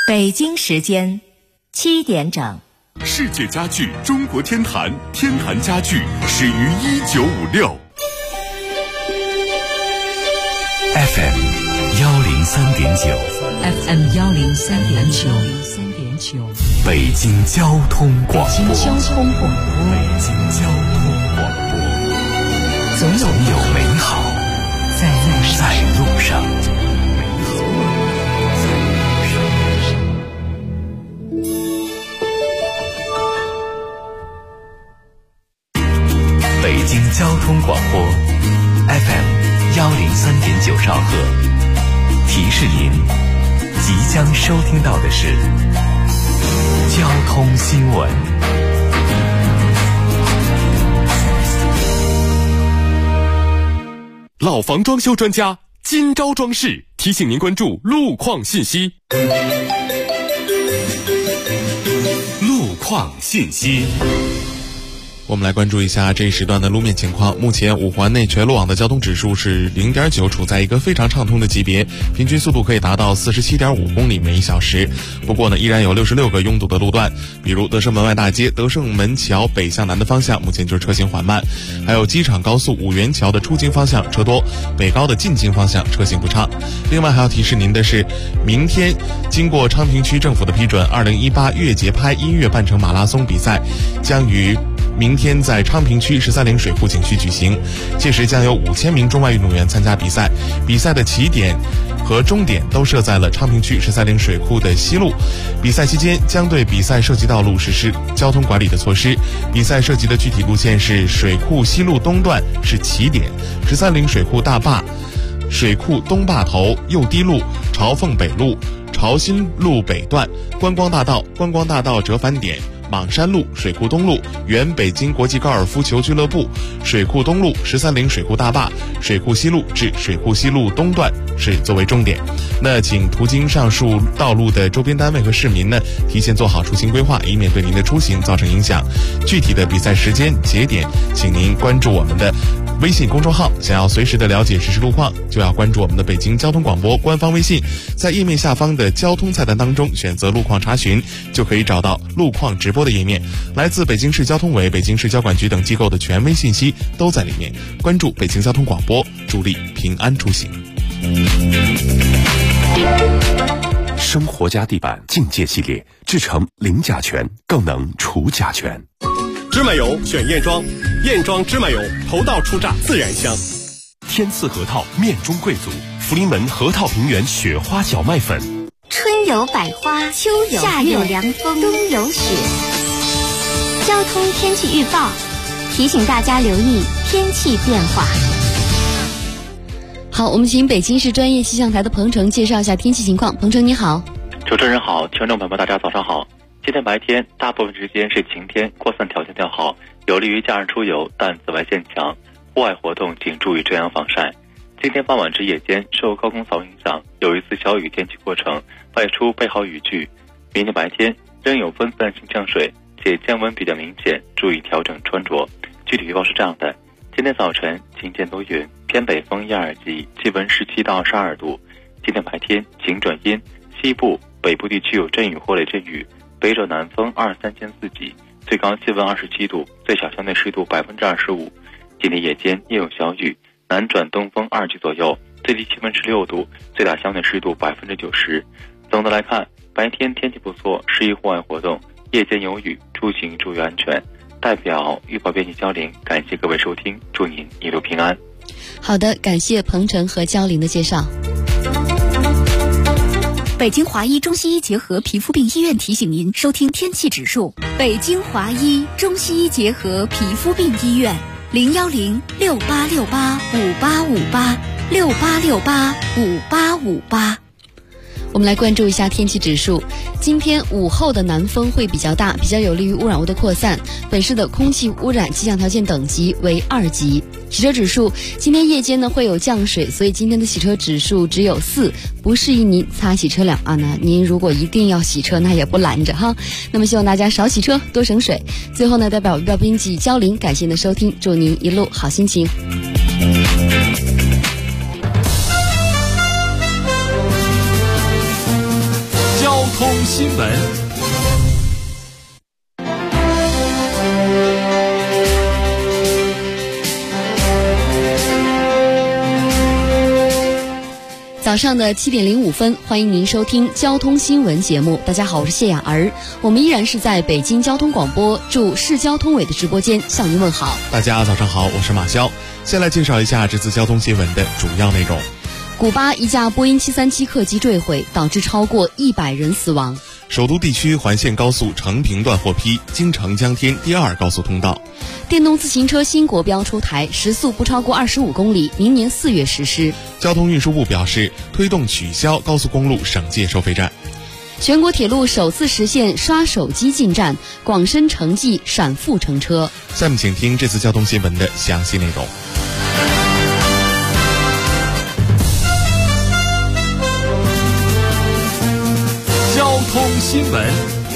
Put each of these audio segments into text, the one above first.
北京时间7点整。 世界家具中国天坛，天坛家具始于1956。 FM 103.9 FM 103.9 北京交通广播。 北京交通广播，总有美好在路上。 北京交通广播 FM 103.9兆赫，提示您即将收听到的是交通新闻。 老房装修专家今朝装饰提醒您关注路况信息。路况信息。 我们来关注一下这一时段的路面情况。目前五环内全路网的交通指数是 0.9， 处在一个非常畅通的级别，平均速度可以达到 47.5 公里每小时。不过呢，依然有66个拥堵的路段，比如德胜门外大街德胜门桥北向南的方向目前就是车行缓慢，还有机场高速五元桥的出京方向车多，北高的进京方向车行不畅。另外还要提示您的是，明天经过昌平区政府的批准，2018越节拍音乐半程马拉松比赛将于明天在昌平区13陵水库景区举行，届时将有5000名中外运动员参加比赛。比赛的起点和终点都设在了昌平区13陵水库的西路。比赛期间将对比赛涉及道路实施交通管理的措施。比赛涉及的具体路线是：水库西路东段是起点，13陵水库大坝、水库东坝头、右堤路、朝凤北路、朝新路北段、观光大道折返点、莽山路、水库东路、原北京国际高尔夫球俱乐部、水库东路、13陵水库大坝、水库西路至水库西路东段是作为终点。那请途经上述道路的周边单位和市民呢，提前做好出行规划，以免对您的出行造成影响。具体的比赛时间节点，请您关注我们的微信公众号。想要随时的了解实时路况，就要关注我们的北京交通广播官方微信，在页面下方的交通菜单当中选择路况查询，就可以找到路况直播的页面。来自北京市交通委、北京市交管局等机构的权威信息都在里面。关注北京交通广播，助力平安出行。 生活家地板境界系列，制成零甲醛，更能除甲醛。 芝麻油选燕庄，燕庄芝麻油头道初榨自然香。 天赐核桃面中贵族，福临门核桃平原雪花小麦粉。 春有百花，秋有夏有凉风，冬有雪。交通天气预报提醒大家留意天气变化。 好，我们请北京市专业气象台的彭程介绍一下天气情况。彭程你好。 主持人好，听众朋友们大家早上好。今天白天大部分时间是晴天，扩散条件较好，有利于假日出游，但紫外线强，户外活动请注意遮阳防晒。今天傍晚至夜间受高空扫影响，有一次小雨天气过程，外出备好雨具。明天白天仍有分散性降水，且降温比较明显，注意调整穿着。具体预报是这样的：今天早晨晴见多云，偏北风1-2级，气温17到22度。今天白天晴转阴，西部、北部地区有阵雨或雷阵雨，北转南风23兼4级，最高气温27度，最小相对湿度25%。今天夜间也有小雨，南转东风2级左右，最低气温16度，最大相对湿度90%。总的来看，白天天气不错，适宜户外活动，夜间有雨，出行注意安全。代表预报编辑焦玲，感谢各位收听，祝您一路平安。 好的，感谢彭程和焦玲的介绍。 北京华医中西医结合皮肤病医院提醒您收听天气指数。北京华医中西医结合皮肤病医院，010-6868-5858，6868-5858。 我们来关注一下天气指数。今天午后的南风会比较大，比较有利于污染物的扩散。本市的空气污染气象条件等级为2级。洗车指数，今天夜间呢会有降水，所以今天的洗车指数只有4，不适宜您擦洗车辆啊。那您如果一定要洗车，那也不拦着哈。那么希望大家少洗车，多省水。最后呢，代表预报编辑焦玲，感谢您的收听，祝您一路好心情。 交通新闻。 早上的7点05分，欢迎您收听交通新闻节目。大家好，我是谢雅儿，我们依然是在北京交通广播驻市交通委的直播间向您问好。 大家早上好，我是马潇。先来介绍一下这次交通新闻的主要内容。 古巴一架波音737客机坠毁，导致超过100人死亡。 首都地区环线高速成平段获批京承江天第2高速通道。 电动自行车新国标出台，时速不超过25公里，明年4月实施。 交通运输部表示，推动取消高速公路省界收费站。 全国铁路首次实现刷手机进站，广深城际闪付乘车。 下面请听这次交通新闻的详细内容。 交通新闻。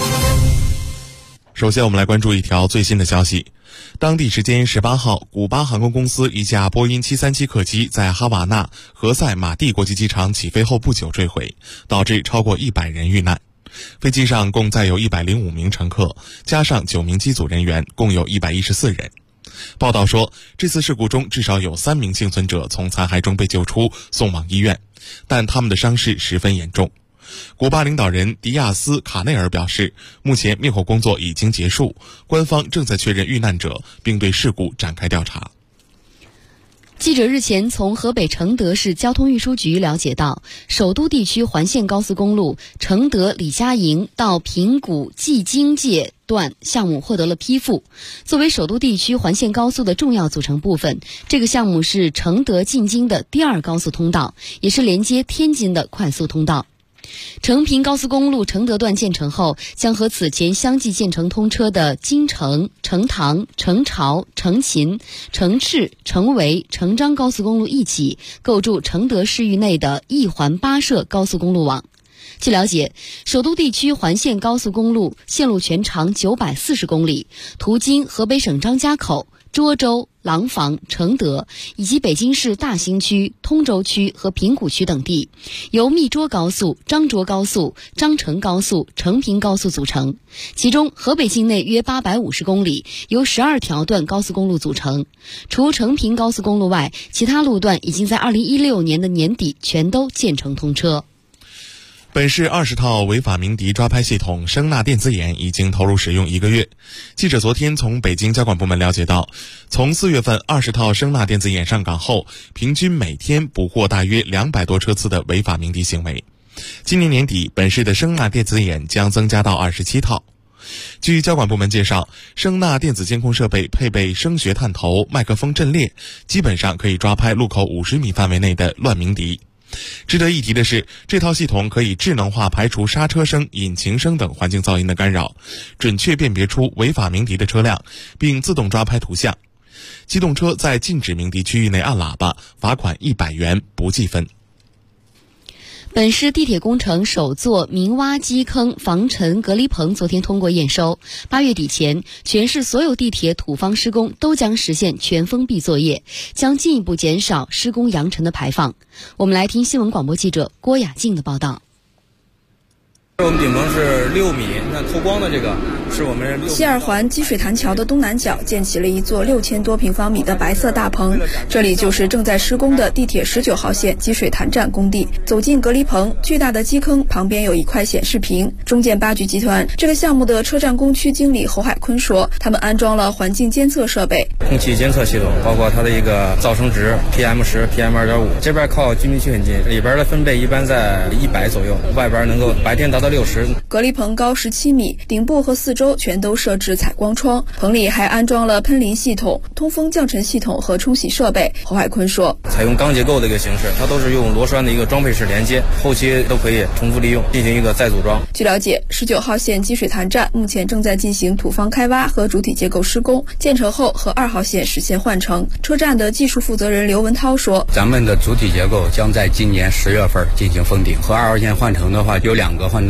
首先我们来关注一条最新的消息。当地时间18号，古巴航空公司一架波音737客机在哈瓦那何塞马蒂国际机场起飞后不久坠毁，导致超过100人遇难。飞机上共载有105名乘客，加上9名机组人员，共有114人。报道说，这次事故中至少有3名幸存者从残骸中被救出，送往医院，但他们的伤势十分严重。古巴领导人迪亚斯·卡内尔表示，目前灭火工作已经结束，官方正在确认遇难者，并对事故展开调查。 记者日前从河北承德市交通运输局了解到，首都地区环线高速公路承德李家营到平谷蓟京界段项目获得了批复。作为首都地区环线高速的重要组成部分，这个项目是承德进京的第2高速通道，也是连接天津的快速通道。成平高速公路承德段建成后，将和此前相继建成通车的京承、成唐、成潮、成秦、成赤、成维、成章高速公路一起，构筑承德市域内的一环8摄高速公路网。据了解，首都地区环线高速公路线路全长940公里，途经河北省张家口、涿州、廊坊、承德以及北京市大兴区、通州区和平谷区等地，由密涿高速、张涿高速、张成高速、成平高速组成。其中，河北境内约850公里，由12条段高速公路组成。除成平高速公路外，其他路段已经在2016年的年底全都建成通车。 本市20套违法鸣笛抓拍系统声纳电子眼已经投入使用1个月。记者昨天从北京交管部门了解到，从4月份20套声纳电子眼上岗后，平均每天捕获大约200多车次的违法鸣笛行为。今年年底，本市的声纳电子眼将增加到27套。据交管部门介绍，声纳电子监控设备配备声学探头、麦克风阵列，基本上可以抓拍路口50米范围内的乱鸣笛。值得一提的是，这套系统可以智能化排除刹车声、引擎声等环境噪音的干扰，准确辨别出违法鸣笛的车辆，并自动抓拍图像。机动车在禁止鸣笛区域内按喇叭，罚款100元，不计分。 本市地铁工程首座明挖基坑防尘隔离棚昨天通过验收，8月底前，全市所有地铁土方施工都将实现全封闭作业，将进一步减少施工扬尘的排放。我们来听新闻广播记者郭雅静的报道。 我们顶棚是6米，那透光的这个是我们西二环积水潭桥的东南角建起了一座6000多平方米的白色大棚，这里就是正在施工的地铁19号线积水潭站工地。走进隔离棚，巨大的基坑旁边有一块显示屏。中建八局集团这个项目的车站工区经理侯海坤说，他们安装了环境监测设备、 空气监测系统，包括它的一个噪声值 PM10、PM2.5，这边靠居民区很近，里边的分贝一般在100左右，外边能够白天达到60。 隔离棚高17米，顶部和四周全都设置采光窗，棚里还安装了喷淋系统、通风降尘系统和冲洗设备。侯海坤说， 采用钢结构的一个形式，它都是用螺栓的一个装配式连接，后期都可以重复利用，进行一个再组装。 据了解，19号线积水潭站目前正在进行土方开挖和主体结构施工，建成后和2号线实现换乘。车站的技术负责人刘文涛说， 咱们的主体结构将在今年10月份进行封顶，和2号线换乘的话有2个换乘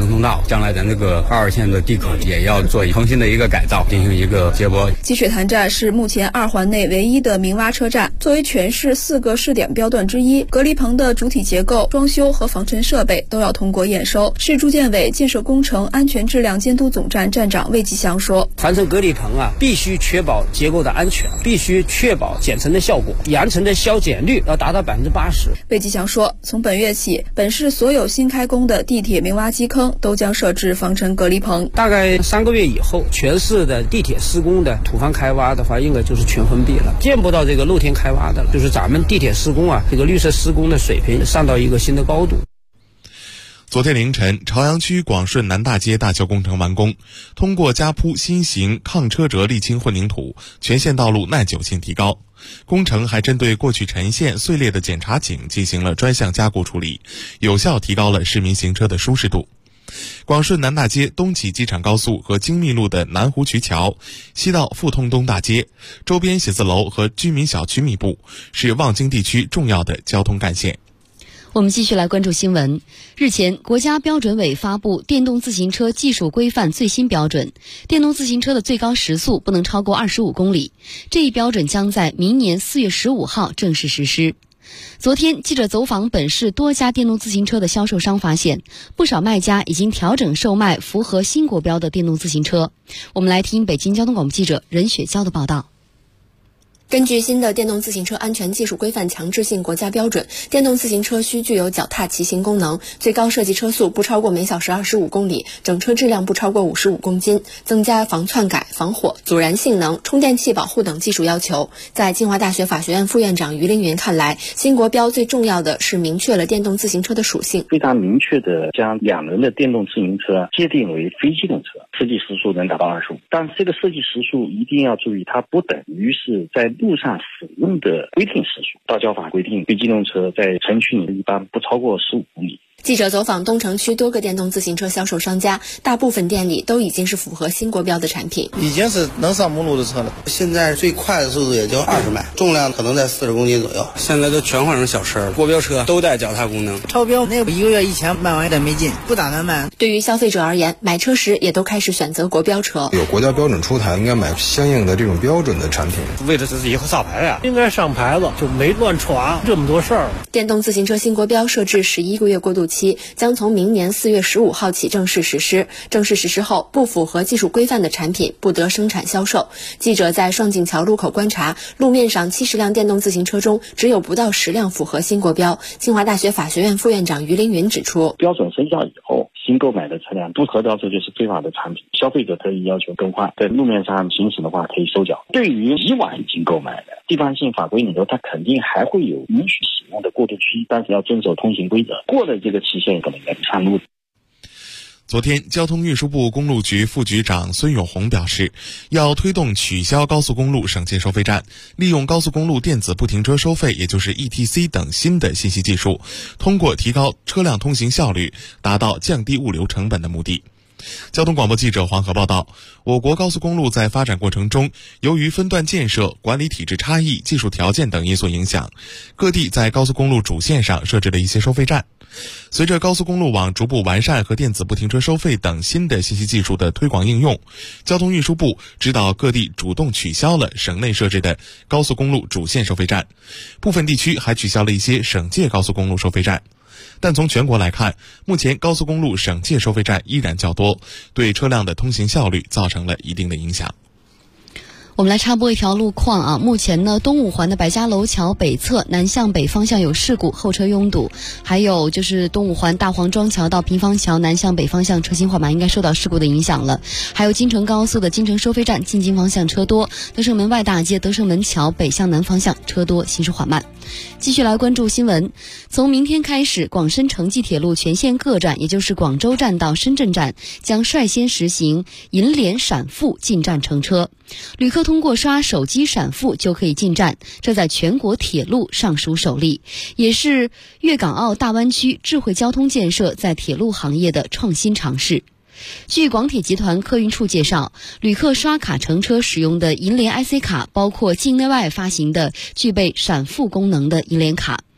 城通道，将来咱这个2号线的地壳也要做重新的一个改造，进行一个接驳。 积水潭站是目前2环内唯一的明洼车站，作为全市4个试点标段之一，隔离棚的主体结构、装修和防尘设备都要通过验收。市住建委建设工程安全质量监督总站站长魏吉祥说： 凡尘隔离棚必须确保结构的安全，必须确保减尘的效果，扬尘的消减率要达到80%。 魏吉祥说，从本月起，本市所有新开工的地铁明洼基坑都将设置防尘隔离棚。 大概3个月以后，全市的地铁施工的土方开挖的话，应该就是全封闭了，见不到这个露天开挖的了。就是咱们地铁施工这个绿色施工的水平上到一个新的高度。 昨天凌晨，朝阳区广顺南大街大修工程完工，通过加铺新型抗车辙沥青混凝土，全线道路耐久性提高。工程还针对过去沉陷碎裂的检查井进行了专项加固处理，有效提高了市民行车的舒适度。广顺南大街东起机场高速和精密路的南湖渠桥，西到富通东大街，周边写字楼和居民小区密布，是望京地区重要的交通干线。 我们继续来关注新闻。日前，国家标准委发布电动自行车技术规范最新标准，电动自行车的最高时速不能超过25公里。这一标准将在明年4月15号正式实施。昨天，记者走访本市多家电动自行车的销售商，发现不少卖家已经调整售卖符合新国标的电动自行车。我们来听北京交通广播记者任雪娇的报道。 根据新的电动自行车安全技术规范强制性国家标准，电动自行车需具有脚踏骑行功能，最高设计车速不超过每小时25公里，整车质量不超过55公斤，增加防篡改、防火、阻燃性能、充电器保护等技术要求。在清华大学法学院副院长于凌云看来，新国标最重要的是明确了电动自行车的属性， 非常明确的将2轮的电动自行车界定为非机动车，设计时速能达到25，但是这个设计时速一定要注意，它不等于是在路上使用的规定时速。道交法规定，非机动车在城区里一般不超过15公里。 记者走访东城区多个电动自行车销售商家，大部分店里都已经是符合新国标的产品， 已经是能上目录的车了。现在最快的速度也就20迈，重量可能在40公斤左右。 现在都全换成小车了，国标车都带脚踏功能。 超标那1个月1000卖完有点没劲，不打算卖。 对于消费者而言，买车时也都开始选择国标车。 有国家标准出台，应该买相应的这种标准的产品。 为了自己以后上牌应该上牌子，就没乱闯这么多事儿。 电动自行车新国标设置11个月过渡期，将从明年4月15号起正式实施。正式实施后，不符合技术规范的产品不得生产销售。记者在双井桥路口观察，路面上70辆电动自行车中，只有不到10辆符合新国标。清华大学法学院副院长于凌云指出， 标准生效以后，新购买的车辆不合标，这就是非法的产品，消费者可以要求更换，在路面上行驶的话可以收缴。对于以往已经购买的，地方性法规里头，它肯定还会有允许使用的过渡期，但是要遵守通行规则，过了这个期限可能要上路。 昨天，交通运输部公路局副局长孙永红表示，要推动取消高速公路省界收费站，利用高速公路电子不停车收费，也就是 ETC 等新的信息技术，通过提高车辆通行效率，达到降低物流成本的目的。交通广播记者黄河报道，我国高速公路在发展过程中，由于分段建设、管理体制差异、技术条件等因素影响，各地在高速公路主线上设置了一些收费站。随着高速公路网逐步完善和电子不停车收费等新的信息技术的推广应用，交通运输部指导各地主动取消了省内设置的高速公路主线收费站，部分地区还取消了一些省界高速公路收费站。但从全国来看，目前高速公路省界收费站依然较多，对车辆的通行效率造成了一定的影响。 我们来插播一条路况目前呢，东五环的百家楼桥北侧南向北方向有事故，后车拥堵，还有就是东五环大黄庄桥到平房桥南向北方向车行缓慢，应该受到事故的影响了。还有京承高速的京承收费站进京方向车多，德胜门外大街德胜门桥北向南方向车多，行驶缓慢。继续来关注新闻，从明天开始，广深城际铁路全线各站，也就是广州站到深圳站，将率先实行银联闪付进站乘车。旅客通过刷手机闪付就可以进站，这在全国铁路尚属首例，也是粤港澳大湾区智慧交通建设在铁路行业的创新尝试。据广铁集团客运处介绍，旅客刷卡乘车使用的银联 IC 卡包括境内外发行的具备闪付功能的银联卡。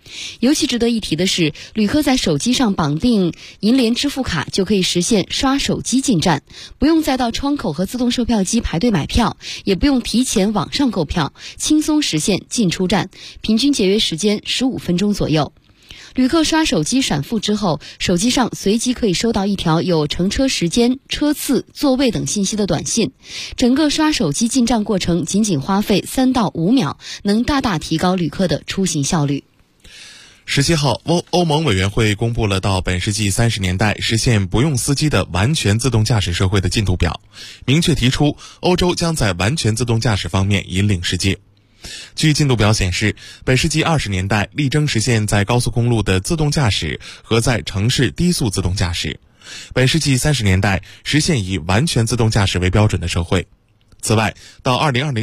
尤其值得一提的是，旅客在手机上绑定银联支付卡，就可以实现刷手机进站，不用再到窗口和自动售票机排队买票，也不用提前网上购票，轻松实现进出站，平均节约时间15分钟左右。旅客刷手机闪付之后，手机上随即可以收到一条有乘车时间、车次、座位等信息的短信。整个刷手机进站过程仅仅花费3到5秒，能大大提高旅客的出行效率。 17号，欧盟委员会公布了到本世纪30年代实现不用司机的完全自动驾驶社会的进度表，明确提出欧洲将在完全自动驾驶方面引领世界。据进度表显示，本世纪20年代力争实现在高速公路的自动驾驶和在城市低速自动驾驶，本世纪30年代实现以完全自动驾驶为标准的社会。此外，到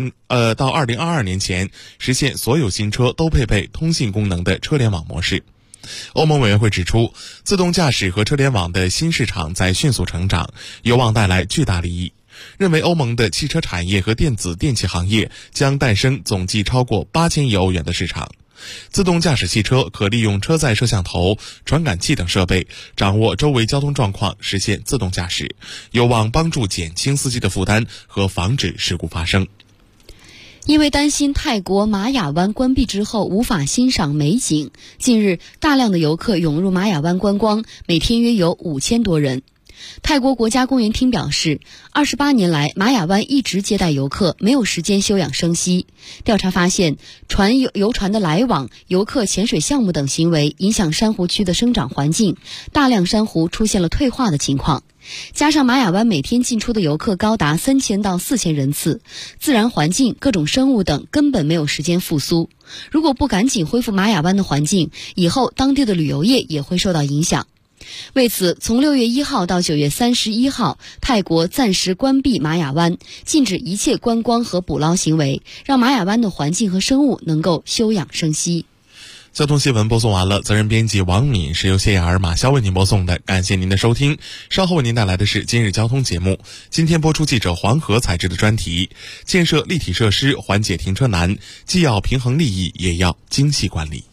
2022年前，实现所有新车都配备通信功能的车联网模式。欧盟委员会指出，自动驾驶和车联网的新市场在迅速成长，有望带来巨大利益。认为欧盟的汽车产业和电子电器行业将诞生总计超过8000亿欧元的市场。自动驾驶汽车可利用车载摄像头、传感器等设备，掌握周围交通状况，实现自动驾驶，有望帮助减轻司机的负担和防止事故发生。 因为担心泰国玛雅湾关闭之后无法欣赏美景，近日大量的游客涌入玛雅湾观光，每天约有5000多人。泰国国家公园厅表示，28年来，玛雅湾一直接待游客，没有时间休养生息。调查发现，游船的来往、游客潜水项目等行为影响珊瑚区的生长环境，大量珊瑚出现了退化的情况。加上玛雅湾每天进出的游客高达3000到4000人次，自然环境、各种生物等根本没有时间复苏。如果不赶紧恢复玛雅湾的环境，以后当地的旅游业也会受到影响。为此，从6月1号到9月31号，泰国暂时关闭玛雅湾，禁止一切观光和捕捞行为，让玛雅湾的环境和生物能够休养生息。 交通新闻播送完了，责任编辑王敏是由谢雅儿、马潇为您播送的，感谢您的收听。稍后为您带来的是今日交通节目。今天播出记者黄河采制的专题：建设立体设施缓解停车难，既要平衡利益，也要精细管理。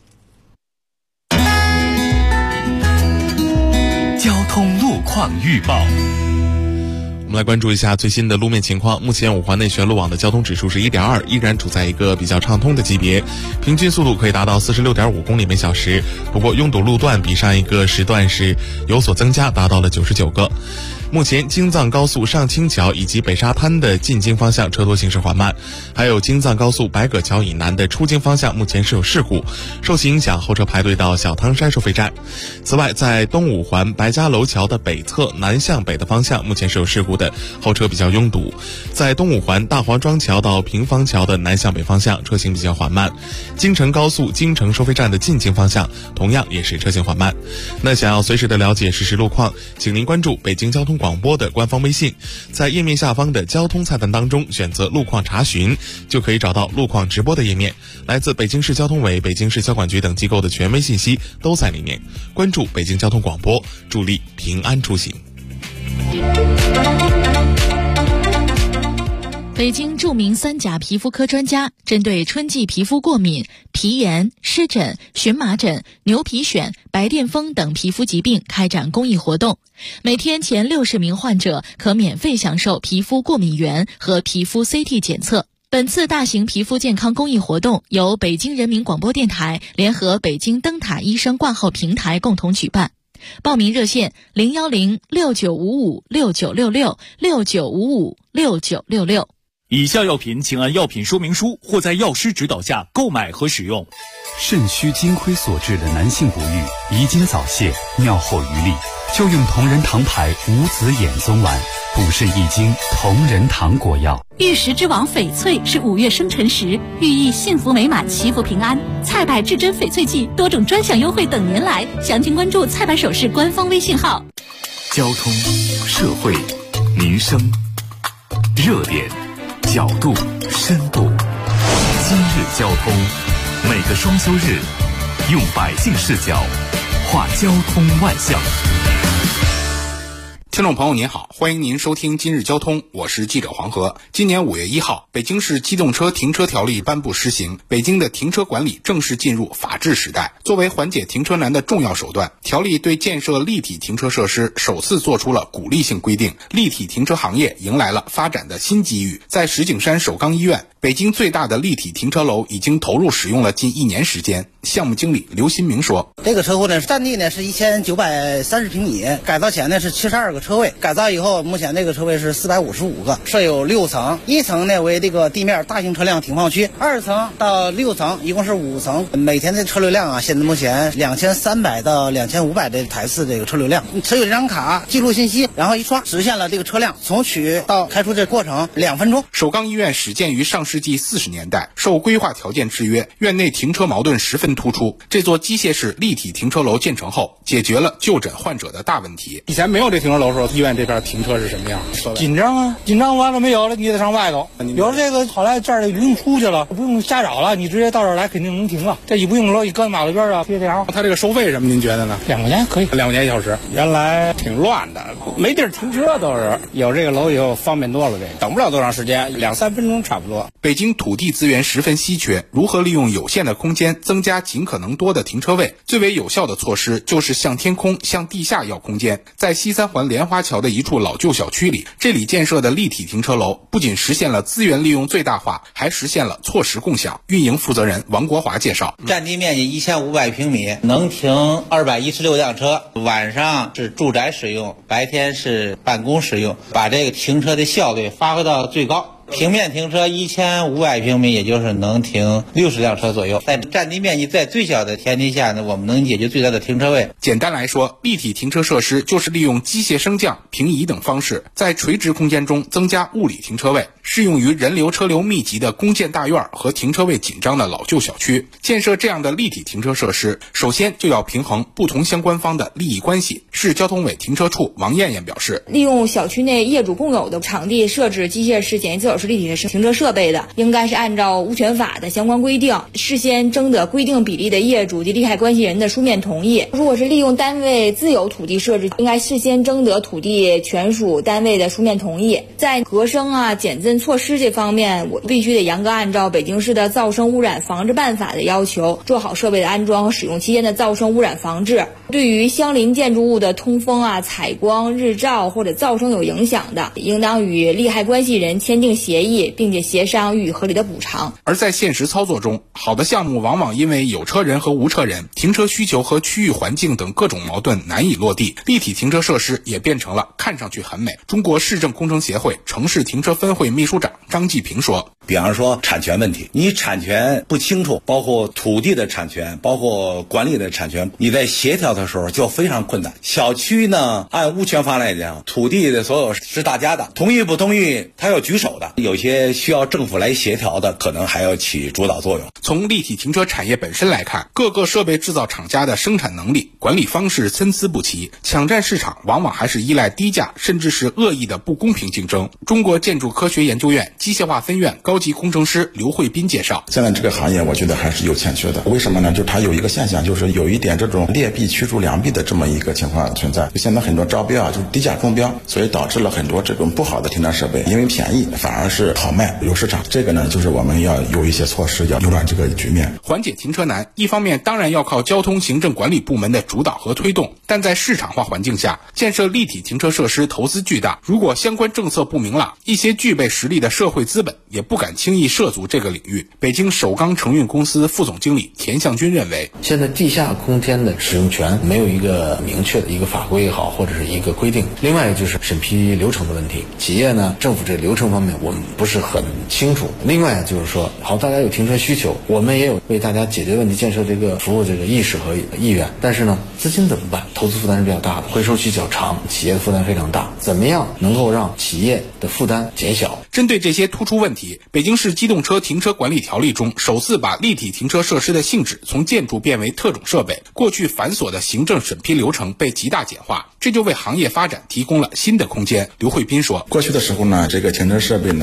交通路况预报。 我们来关注一下最新的路面情况。目前五环内全路网的交通指数是 1.2， 依然处在一个比较畅通的级别，平均速度可以达到 46.5 公里每小时。不过拥堵路段比上一个时段是有所增加，达到了99个。目前京藏高速上清桥以及北沙滩的进京方向车多行驶缓慢，还有京藏高速白葛桥以南的出京方向目前是有事故，受其影响后车排队到小汤山收费站。此外，在东五环白家楼桥的北侧南向北的方向目前是有事故的，后车比较拥堵。在东五环大黄庄桥到平房桥的南向北方向车行比较缓慢。京承高速京承收费站的进京方向同样也是车行缓慢。那想要随时的了解实时路况，请您关注北京交通广播的官方微信，在页面下方的交通菜单当中选择路况查询，就可以找到路况直播的页面。来自北京市交通委、北京市交管局等机构的权威信息都在里面。关注北京交通广播，助力平安出行。 北京著名3甲皮肤科专家针对春季皮肤过敏、皮炎、湿疹、荨麻疹、牛皮癣、白癜风等皮肤疾病开展公益活动，每天前60名患者可免费享受皮肤过敏原和皮肤 CT 检测。本次大型皮肤健康公益活动由北京人民广播电台联合北京灯塔医生挂号平台共同举办。报名热线010-6955-6966，6955-6966。 以下药品请按药品说明书或在药师指导下购买和使用。 肾虚金亏所致的男性不育、遗精早泄、尿后余力，就用同仁堂牌无子衍宗丸，补肾益精同仁堂果药。 玉石之王翡翠是5月生辰时，寓意幸福美满、祈福平安。菜百至臻翡翠季多种专享优惠等您来，详情关注菜百首饰官方微信号。 交通、社会、民生、热点、角度、深度。今日交通，每个双休日，用百姓视角画交通万象。 听众朋友您好，欢迎您收听今日交通，我是记者黄河。今年5月1号，北京市机动车停车条例颁布施行，北京的停车管理正式进入法治时代。作为缓解停车难的重要手段，条例对建设立体停车设施首次做出了鼓励性规定，立体停车行业迎来了发展的新机遇。在石景山首钢医院，北京最大的立体停车楼已经投入使用了近1年时间。项目经理刘新明说， 这个车库呢，占地呢是1930平米，改造前呢是72个车位，改造以后目前这个车位是455个，设有6层，一层呢为这个地面大型车辆停放区，2层到6层一共是5层，每天的车流量现在目前2300到2500的台次这个车流量，持有这张卡记录信息，然后一刷实现了这个车辆从取到开出这过程2分钟。 首钢医院始建于上世纪40年代，受规划条件制约，院内停车矛盾十分突出。这座机械式立体停车楼建成后，解决了就诊患者的大问题。 以前没有这停车楼的时候，医院这边停车是什么样？紧张啊，紧张完了没有了，你得上外头。有了这个，好来这儿就不用出去了，不用瞎找了，你直接到这儿来肯定能停了。这一不用了，一搁马路边啊，贴条。 它这个收费什么？您觉得呢 ？2块钱可以，2块钱1小时。原来挺乱的，没地儿停车都是。有这个楼以后方便多了，这个等不了多长时间，2-3分钟差不多。 北京土地资源十分稀缺，如何利用有限的空间增加尽可能多的停车位？最为有效的措施就是向天空、向地下要空间。在西三环莲花桥的一处老旧小区里，这里建设的立体停车楼不仅实现了资源利用最大化，还实现了错时共享。运营负责人王国华介绍， 占地面积1500平米，能停216辆车，晚上是住宅使用，白天是办公使用，把这个停车的效率发挥到最高。平面停车1500平米，也就是能停60辆车左右。在占地面积在最小的前提下呢，我们能解决最大的停车位。 简单来说，立体停车设施就是利用机械升降、平移等方式，在垂直空间中增加物理停车位，适用于人流车流密集的公建大院和停车位紧张的老旧小区。建设这样的立体停车设施，首先就要平衡不同相关方的利益关系。市交通委停车处王艳艳表示， 利用小区内业主共有的场地设置机械式、简易自走式立体的停车设备的，应该是按照物权法的相关规定，事先征得规定比例的业主及利害关系人的书面同意。如果是利用单位自有土地设置，应该事先征得土地权属单位的书面同意。在隔声减震措施这方面，我必须得严格按照北京市的噪声污染防治办法的要求，做好设备的安装和使用期间的噪声污染防治。对于相邻建筑物的通风采光、日照或者噪声有影响的，应当与利害关系人签订协议，并且协商予以合理的补偿。 而在现实操作中，好的项目往往因为有车人和无车人、停车需求和区域环境等各种矛盾难以落地，立体停车设施也变成了看上去很美。中国市政工程协会城市停车分会秘书长张继平说， 比方说产权问题，你产权不清楚，包括土地的产权，包括管理的产权，你在协调的时候就非常困难。小区呢，按物权法来讲，土地的所有是大家的，同意不同意他要举手的，有些需要政府来协调的，可能还要起主导作用。 从立体停车产业本身来看，各个设备制造厂家的生产能力、管理方式参差不齐，抢占市场往往还是依赖低价，甚至是恶意的不公平竞争。中国建筑科学研究院机械化分院高级工程师刘慧斌介绍， 现在这个行业我觉得还是有欠缺的。为什么呢？就它有一个现象，就是有一点这种劣币驱逐良币的这么一个情况存在。就现在很多招标就是低价中标，所以导致了很多这种不好的停车设备，因为便宜反而是好卖，有市场。这个呢，就是我们要有一些措施，要扭转这个局面。 缓解停车难，一方面当然要靠交通行政管理部门的主导和推动，但在市场化环境下，建设立体停车设施投资巨大，如果相关政策不明朗，一些具备实力的社会资本也不敢轻易涉足这个领域。北京首钢承运公司副总经理田向军认为， 现在地下空间的使用权没有一个明确的一个法规也好，或者是一个规定。另外就是审批流程的问题，企业呢，政府这流程方面我们不是很清楚。另外就是说，好，大家有停车需求，我们也有为大家解决问题、建设这个服务这个意识和意愿，但是呢，资金怎么办？投资负担是比较大的，回收期较长，企业的负担非常大。怎么样能够让企业的负担减小？ 针对这些突出问题，北京市机动车停车管理条例中首次把立体停车设施的性质从建筑变为特种设备，过去繁琐的行政审批流程被极大简化，这就为行业发展提供了新的空间。刘慧斌说， 过去的时候呢，这个停车设备呢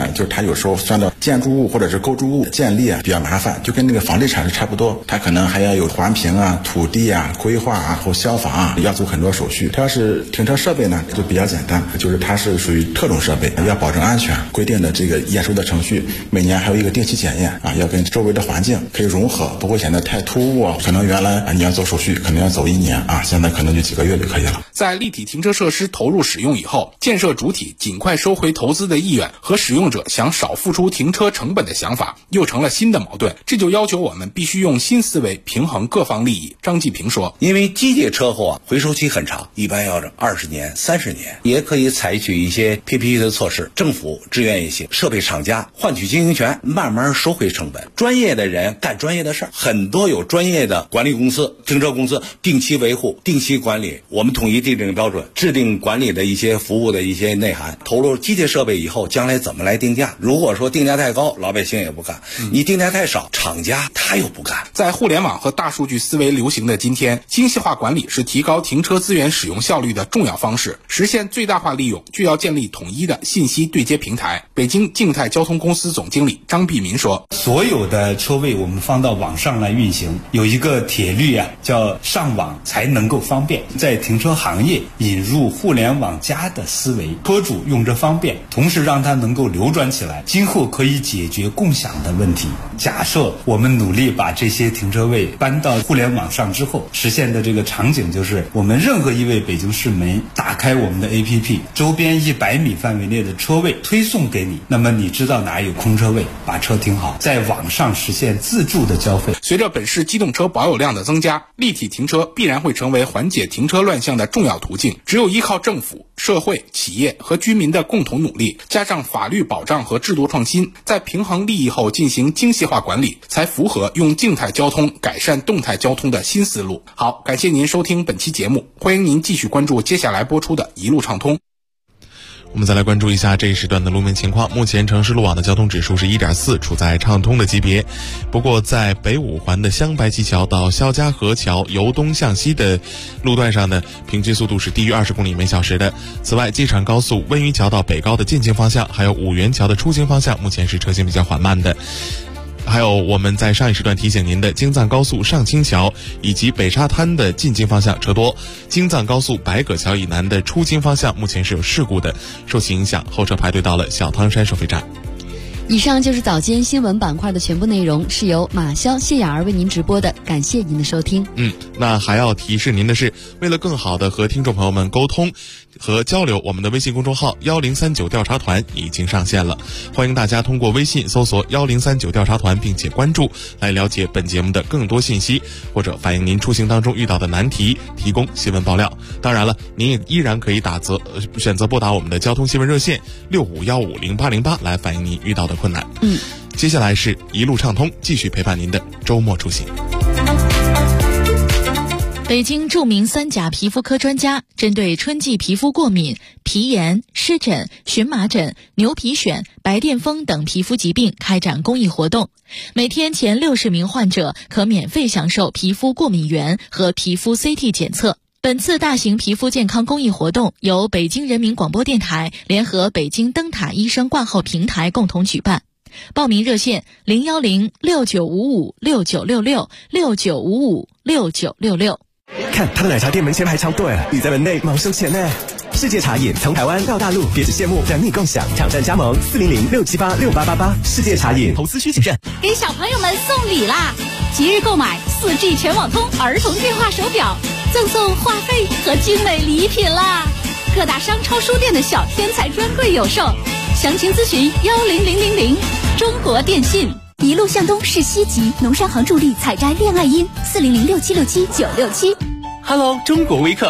呢，就是它有时候算到建筑物或者是构筑物建立比较麻烦，就跟那个房地产是差不多，它可能还要有环评土地规划或消防要做很多手续。它要是停车设备呢就比较简单，就是它是属于特种设备，要保证安全，规定的这个验收的程序，每年还有一个定期检验要跟周围的环境可以融合，不会显得太突兀可能原来你要做手续可能要走1年现在可能就几个月就可以了。 在立体停车设施投入使用以后，建设主体尽快收回投资的意愿和使用者想少付出停车成本的想法又成了新的矛盾，这就要求我们必须用新思维平衡各方利益。张继平说， 因为机械车后回收期很长，一般要20年30年，也可以采取一些 PPP 的措施，政府支援一些，设备厂家换取经营权，慢慢收回成本，专业的人干专业的事儿，很多有专业的管理公司、停车公司定期维护、定期管理，我们统一制定标准，制定管理的一些服务的一些内涵。投入机械设备以后，将来怎么来定价？如果说定价太高，老百姓也不干；你定价太少，厂家他又不干。 在互联网和大数据思维流行的今天，精细化管理是提高停车资源使用效率的重要方式，实现最大化利用就要建立统一的信息对接平台。北京静态交通公司总经理张碧民说， 所有的车位我们放到网上来运行，有一个铁律叫上网才能够方便。在停车行业引入互联网加的思维，车主用着方便，同时让它能够流转起来，今后可以解决共享的问题。假设我们努力把这些停车位搬到互联网上之后，实现的这个场景就是我们任何一位北京市民打开我们的 APP， 周边100米范围内的车位推送给你，那么你知道哪有空车位，把车停好，在网上实现自助的交费。 随着本市机动车保有量的增加，立体停车必然会成为缓解停车乱象的重要途径。只有依靠政府、社会、企业和居民的共同努力，加上法律保障和制度创新，在平衡利益后进行精细化管理，才符合用静态交通改善动态交通的新思路。好，感谢您收听本期节目，欢迎您继续关注接下来播出的一路畅通。 我们再来关注一下这一时段的路面情况。目前城市路网的交通指数是 1.4， 处在畅通的级别。不过在北五环的湘白溪桥到肖家河桥由东向西的路段上呢，平均速度是低于20公里每小时的。此外，机场高速温榆桥到北高的进京方向，还有五元桥的出京方向，目前是车行比较缓慢的。还有我们在上一时段提醒您的京藏高速上清桥以及北沙滩的进京方向车多，京藏高速白葛桥以南的出京方向目前是有事故的，受其影响，后车排队到了小汤山收费站。 以上就是早间新闻板块的全部内容，是由马潇、谢雅儿为您直播的，感谢您的收听。 那还要提示您的是，为了更好的和听众朋友们沟通和交流，我们的微信公众号1039调查团已经上线了，欢迎大家通过微信搜索1039调查团并且关注，来了解本节目的更多信息，或者反映您出行当中遇到的难题，提供新闻爆料。当然了，您也依然可以选择拨打我们的交通新闻热线65150808来反映您遇到的困难。接下来是一路畅通，继续陪伴您的周末出行。 北京著名3甲皮肤科专家针对春季皮肤过敏、皮炎、湿疹、荨麻疹、牛皮癣、白癜风等皮肤疾病开展公益活动，每天前60名患者可免费享受皮肤过敏原和皮肤 CT 检测。本次大型皮肤健康公益活动由北京人民广播电台联合北京灯塔医生挂号平台共同举办。报名热线0106955696669556966。 看他的奶茶店门前排长队，你在门内忙收钱呢。世界茶饮从台湾到大陆，别致羡慕，等你共享，挑战加盟40067868888。世界茶饮，投资需谨慎。 给小朋友们送礼啦！即日购买4G 全网通儿童电话手表，赠送话费和精美礼品啦！各大商超书店的小天才专柜有售，详情咨询10000。中国电信。 一路向东是西极，农商行助力采摘恋爱樱，4006767967967。 Hello， 中国微客。